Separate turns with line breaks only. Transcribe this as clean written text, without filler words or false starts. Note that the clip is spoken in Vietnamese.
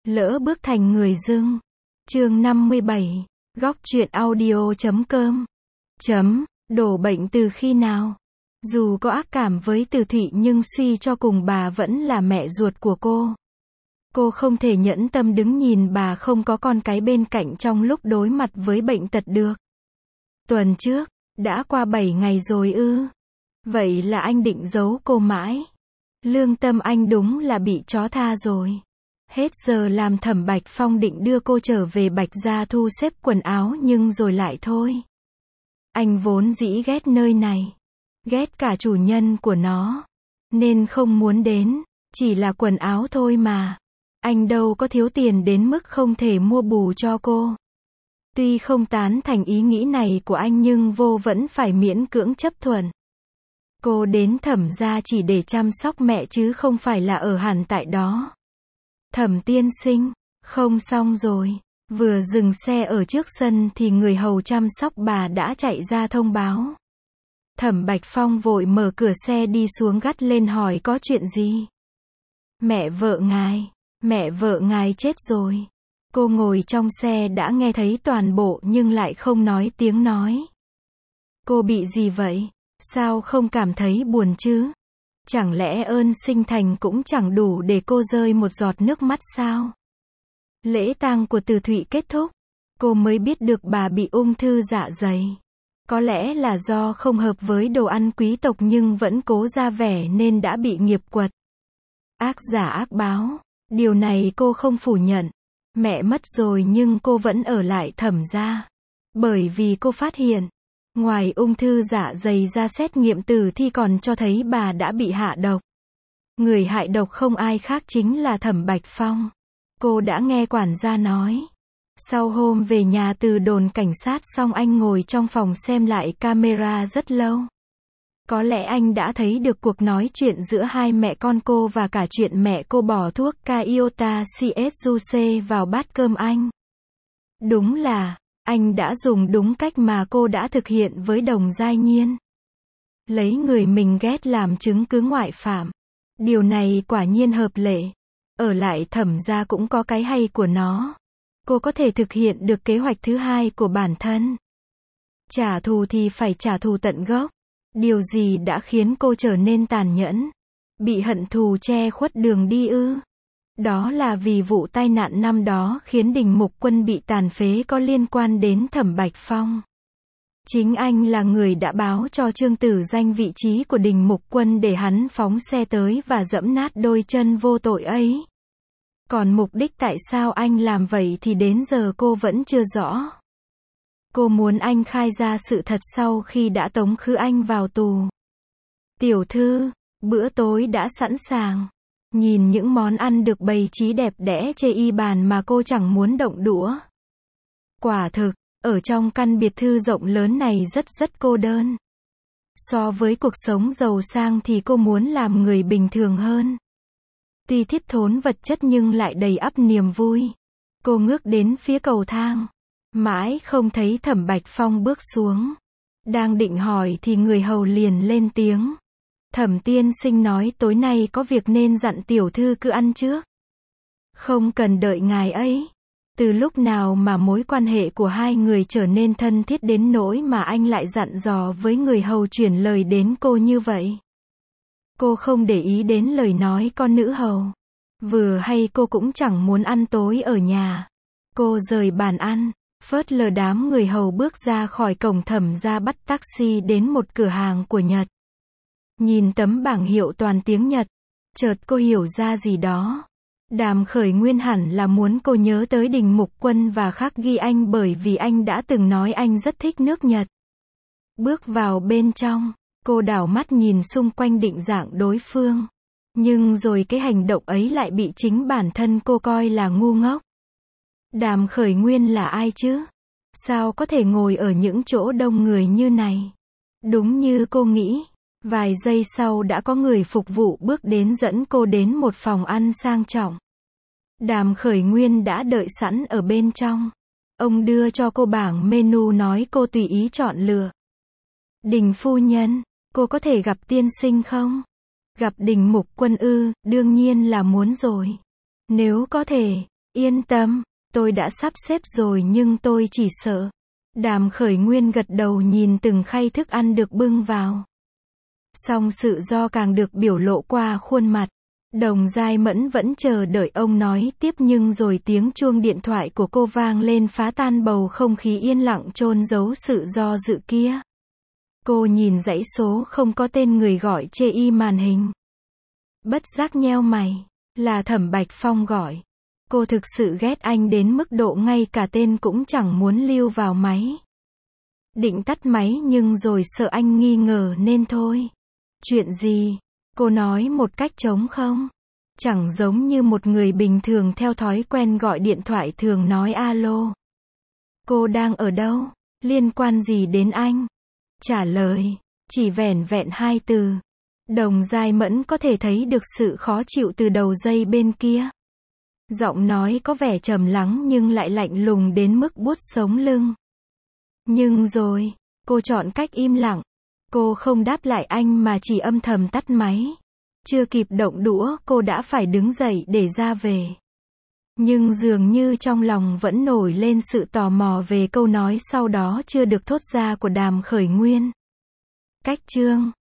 Lỡ bước thành người dưng. Chương 57. Góc truyện audio.com. Đổ bệnh từ khi nào? Dù có ác cảm với Từ Thụy nhưng suy cho cùng bà vẫn là mẹ ruột của cô. Cô không thể nhẫn tâm đứng nhìn bà không có con cái bên cạnh trong lúc đối mặt với bệnh tật được. Tuần trước, đã qua 7 ngày rồi ư? Vậy là anh định giấu cô mãi. Lương tâm anh đúng là bị chó tha rồi. Hết giờ làm Thẩm Bạch Phong định đưa cô trở về Bạch Gia thu xếp quần áo nhưng rồi lại thôi. Anh vốn dĩ ghét nơi này. Ghét cả chủ nhân của nó. Nên không muốn đến. Chỉ là quần áo thôi mà. Anh đâu có thiếu tiền đến mức không thể mua bù cho cô. Tuy không tán thành ý nghĩ này của anh nhưng vô vẫn phải miễn cưỡng chấp thuận. Cô đến Thẩm gia chỉ để chăm sóc mẹ chứ không phải là ở hẳn tại đó. Thẩm tiên sinh, không xong rồi. Vừa dừng xe ở trước sân thì người hầu chăm sóc bà đã chạy ra thông báo. Thẩm Bạch Phong vội mở cửa xe đi xuống gắt lên hỏi có chuyện gì. Mẹ vợ ngài chết rồi. Cô ngồi trong xe đã nghe thấy toàn bộ nhưng lại không nói tiếng nói. Cô bị gì vậy? Sao không cảm thấy buồn chứ? Chẳng lẽ ơn sinh thành cũng chẳng đủ để cô rơi một giọt nước mắt sao? Lễ tang của Từ Thụy kết thúc. Cô mới biết được bà bị ung thư dạ dày. Có lẽ là do không hợp với đồ ăn quý tộc nhưng vẫn cố ra vẻ nên đã bị nghiệp quật. Ác giả ác báo. Điều này cô không phủ nhận. Mẹ mất rồi nhưng cô vẫn ở lại Thẩm gia. Bởi vì cô phát hiện. Ngoài ung thư dạ dày ra xét nghiệm tử thi còn cho thấy bà đã bị hạ độc. Người hại độc không ai khác chính là Thẩm Bạch Phong. Cô đã nghe quản gia nói. Sau hôm về nhà từ đồn cảnh sát xong anh ngồi trong phòng xem lại camera rất lâu. Có lẽ anh đã thấy được cuộc nói chuyện giữa hai mẹ con cô và cả chuyện mẹ cô bỏ thuốc Iota CSUC vào bát cơm anh. Đúng là, anh đã dùng đúng cách mà cô đã thực hiện với Đồng Giai Nhiên. Lấy người mình ghét làm chứng cứ ngoại phạm. Điều này quả nhiên hợp lệ. Ở lại Thẩm gia cũng có cái hay của nó. Cô có thể thực hiện được kế hoạch thứ hai của bản thân. Trả thù thì phải trả thù tận gốc. Điều gì đã khiến cô trở nên tàn nhẫn? Bị hận thù che khuất đường đi ư? Đó là vì vụ tai nạn năm đó khiến Đình Mục Quân bị tàn phế có liên quan đến Thẩm Bạch Phong. Chính anh là người đã báo cho Trương Tử Danh vị trí của Đình Mục Quân để hắn phóng xe tới và giẫm nát đôi chân vô tội ấy. Còn mục đích tại sao anh làm vậy thì đến giờ cô vẫn chưa rõ. Cô muốn anh khai ra sự thật sau khi đã tống khứ anh vào tù. Tiểu thư, bữa tối đã sẵn sàng. Nhìn những món ăn được bày trí đẹp đẽ trên y bàn mà cô chẳng muốn động đũa. Quả thực, ở trong căn biệt thư rộng lớn này rất cô đơn. So với cuộc sống giàu sang thì cô muốn làm người bình thường hơn. Tuy thiếu thốn vật chất nhưng lại đầy ắp niềm vui. Cô ngước đến phía cầu thang. Mãi không thấy Thẩm Bạch Phong bước xuống. Đang định hỏi thì người hầu liền lên tiếng. Thẩm tiên sinh nói tối nay có việc nên dặn tiểu thư cứ ăn trước. Không cần đợi ngài ấy. Từ lúc nào mà mối quan hệ của hai người trở nên thân thiết đến nỗi mà anh lại dặn dò với người hầu chuyển lời đến cô như vậy? Cô không để ý đến lời nói con nữ hầu. Vừa hay cô cũng chẳng muốn ăn tối ở nhà. Cô rời bàn ăn, phớt lờ đám người hầu bước ra khỏi cổng Thẩm gia bắt taxi đến một cửa hàng của Nhật. Nhìn tấm bảng hiệu toàn tiếng Nhật, chợt cô hiểu ra gì đó. Đàm Khởi Nguyên hẳn là muốn cô nhớ tới Đình Mục Quân và khắc ghi anh bởi vì anh đã từng nói anh rất thích nước Nhật. Bước vào bên trong, cô đảo mắt nhìn xung quanh định dạng đối phương. Nhưng rồi cái hành động ấy lại bị chính bản thân cô coi là ngu ngốc. Đàm Khởi Nguyên là ai chứ? Sao có thể ngồi ở những chỗ đông người như này? Đúng như cô nghĩ. Vài giây sau đã có người phục vụ bước đến dẫn cô đến một phòng ăn sang trọng. Đàm Khởi Nguyên đã đợi sẵn ở bên trong. Ông đưa cho cô bảng menu nói cô tùy ý chọn lựa. Đình phu nhân, cô có thể gặp tiên sinh không? Gặp Đình Mục Quân ư? Đương nhiên là muốn rồi. Nếu có thể, Yên tâm, tôi đã sắp xếp rồi nhưng tôi chỉ sợ. Đàm Khởi Nguyên gật đầu nhìn từng khay thức ăn được bưng vào. Song sự do càng được biểu lộ qua khuôn mặt. Đồng Giai Mẫn vẫn chờ đợi ông nói tiếp nhưng rồi tiếng chuông điện thoại của cô vang lên phá tan bầu không khí yên lặng chôn giấu sự do dự kia. Cô nhìn dãy số không có tên người gọi chê y màn hình. Bất giác nheo mày, là Thẩm Bạch Phong gọi. Cô thực sự ghét anh đến mức độ ngay cả tên cũng chẳng muốn lưu vào máy. Định tắt máy nhưng rồi sợ anh nghi ngờ nên thôi. Chuyện gì? Cô nói một cách trống không. Chẳng giống như một người bình thường theo thói quen gọi điện thoại thường nói alo. Cô đang ở đâu? Liên quan gì đến anh? Trả lời, chỉ vẻn vẹn 2 từ. Đồng Giai Mẫn có thể thấy được sự khó chịu từ đầu dây bên kia. Giọng nói có vẻ trầm lắng nhưng lại lạnh lùng đến mức buốt sống lưng. Nhưng rồi, cô chọn cách im lặng. Cô không đáp lại anh mà chỉ âm thầm tắt máy. Chưa kịp động đũa, cô đã phải đứng dậy để ra về. Nhưng dường như trong lòng vẫn nổi lên sự tò mò về câu nói sau đó chưa được thốt ra của Đàm Khởi Nguyên. Cách chương